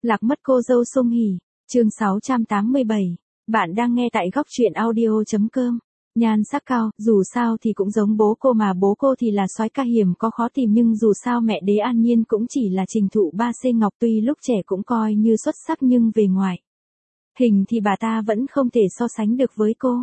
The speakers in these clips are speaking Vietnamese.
Lạc mất cô dâu Sung Hỉ, chương 687. Bạn đang nghe tại góc truyện audio.com. Nhan sắc cao, dù sao thì cũng giống bố cô mà bố cô thì là soái ca hiểm có khó tìm nhưng dù sao mẹ Đế An Nhiên cũng chỉ là trình thụ ba C Ngọc tuy lúc trẻ cũng coi như xuất sắc nhưng về ngoài hình thì bà ta vẫn không thể so sánh được với cô.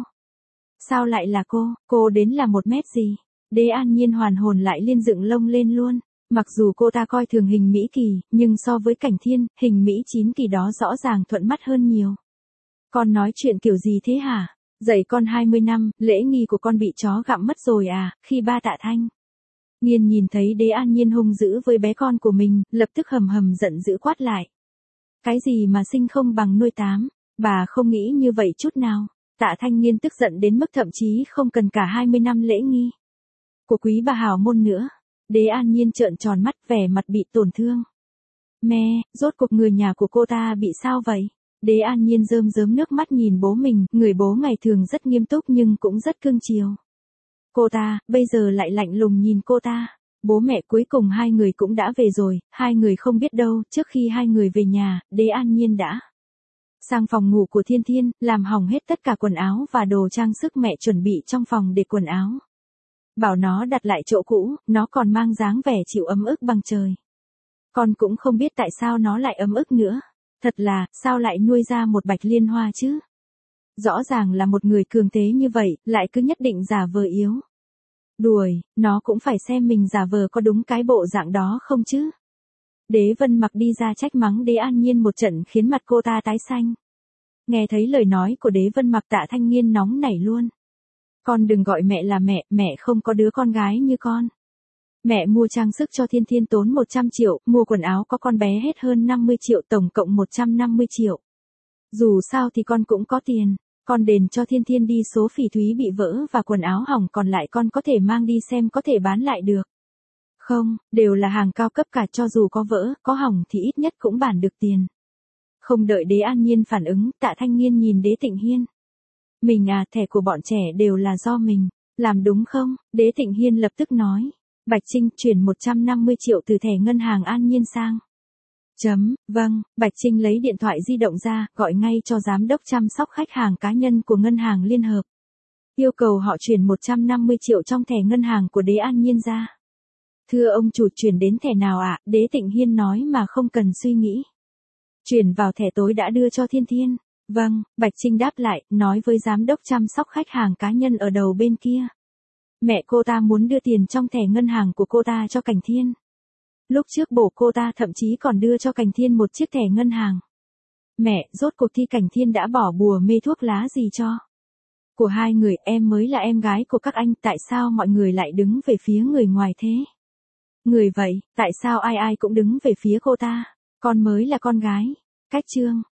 Sao lại là cô đến là 1 mét gì? Đế An Nhiên hoàn hồn lại liên dựng lông lên luôn. Mặc dù cô ta coi thường hình Mỹ Kỳ, nhưng so với Cảnh Thiên, hình Mỹ Chín Kỳ đó rõ ràng thuận mắt hơn nhiều. Con nói chuyện kiểu gì thế hả? Dạy con 20 năm, lễ nghi của con bị chó gặm mất rồi à? Khi ba Tạ Thanh Nhiên nhìn thấy Đế An Nhiên hung dữ với bé con của mình, lập tức hầm hầm giận dữ quát lại. Cái gì mà sinh không bằng nuôi 8, bà không nghĩ như vậy chút nào. Tạ Thanh Nhiên tức giận đến mức thậm chí không cần cả 20 năm lễ nghi của quý bà hào môn nữa. Đế An Nhiên trợn tròn mắt vẻ mặt bị tổn thương. Mẹ, rốt cuộc người nhà của cô ta bị sao vậy? Đế An Nhiên rơm rớm nước mắt nhìn bố mình, người bố ngày thường rất nghiêm túc nhưng cũng rất cưng chiều. Cô ta, bây giờ lại lạnh lùng nhìn cô ta. Bố mẹ cuối cùng hai người cũng đã về rồi, hai người không biết đâu, trước khi hai người về nhà, Đế An Nhiên đã sang phòng ngủ của Thiên Thiên, làm hỏng hết tất cả quần áo và đồ trang sức mẹ chuẩn bị trong phòng để quần áo. Bảo nó đặt lại chỗ cũ, nó còn mang dáng vẻ chịu ấm ức bằng trời. Con cũng không biết tại sao nó lại ấm ức nữa. Thật là, sao lại nuôi ra một Bạch Liên Hoa chứ? Rõ ràng là một người cường thế như vậy, lại cứ nhất định giả vờ yếu đuổi, nó cũng phải xem mình giả vờ có đúng cái bộ dạng đó không chứ. Đế Vân Mặc đi ra trách mắng Đế An Nhiên một trận khiến mặt cô ta tái xanh. Nghe thấy lời nói của Đế Vân Mặc Tạ Thanh Nhiên nóng nảy luôn. Con đừng gọi mẹ là mẹ không có đứa con gái như con. Mẹ mua trang sức cho Thiên Thiên tốn 100 triệu, mua quần áo có con bé hết hơn 50 triệu tổng cộng 150 triệu. Dù sao thì con cũng có tiền, con đền cho Thiên Thiên đi số phỉ thúy bị vỡ và quần áo hỏng còn lại con có thể mang đi xem có thể bán lại được. Không, đều là hàng cao cấp cả cho dù có vỡ, có hỏng thì ít nhất cũng bán được tiền. Không đợi Đế An Nhiên phản ứng, Tạ Thanh Nhiên nhìn Đế Tịnh Hiên. Mình à, thẻ của bọn trẻ đều là do mình làm đúng không? Đế Tịnh Hiên lập tức nói. Bạch Trinh chuyển 150 triệu từ thẻ ngân hàng An Nhiên sang. Vâng, Bạch Trinh lấy điện thoại di động ra, gọi ngay cho giám đốc chăm sóc khách hàng cá nhân của ngân hàng Liên Hợp. Yêu cầu họ chuyển 150 triệu trong thẻ ngân hàng của Đế An Nhiên ra. Thưa ông chủ, chuyển đến thẻ nào ạ? Đế Tịnh Hiên nói mà không cần suy nghĩ. Chuyển vào thẻ tối đã đưa cho Thiên Thiên. Vâng, Bạch Trinh đáp lại, nói với giám đốc chăm sóc khách hàng cá nhân ở đầu bên kia. Mẹ cô ta muốn đưa tiền trong thẻ ngân hàng của cô ta cho Cảnh Thiên. Lúc trước bố cô ta thậm chí còn đưa cho Cảnh Thiên một chiếc thẻ ngân hàng. Mẹ, rốt cuộc thì Cảnh Thiên đã bỏ bùa mê thuốc lá gì cho? Của hai người, em mới là em gái của các anh, tại sao mọi người lại đứng về phía người ngoài thế? Người vậy, tại sao ai ai cũng đứng về phía cô ta? Con mới là con gái. Cách chương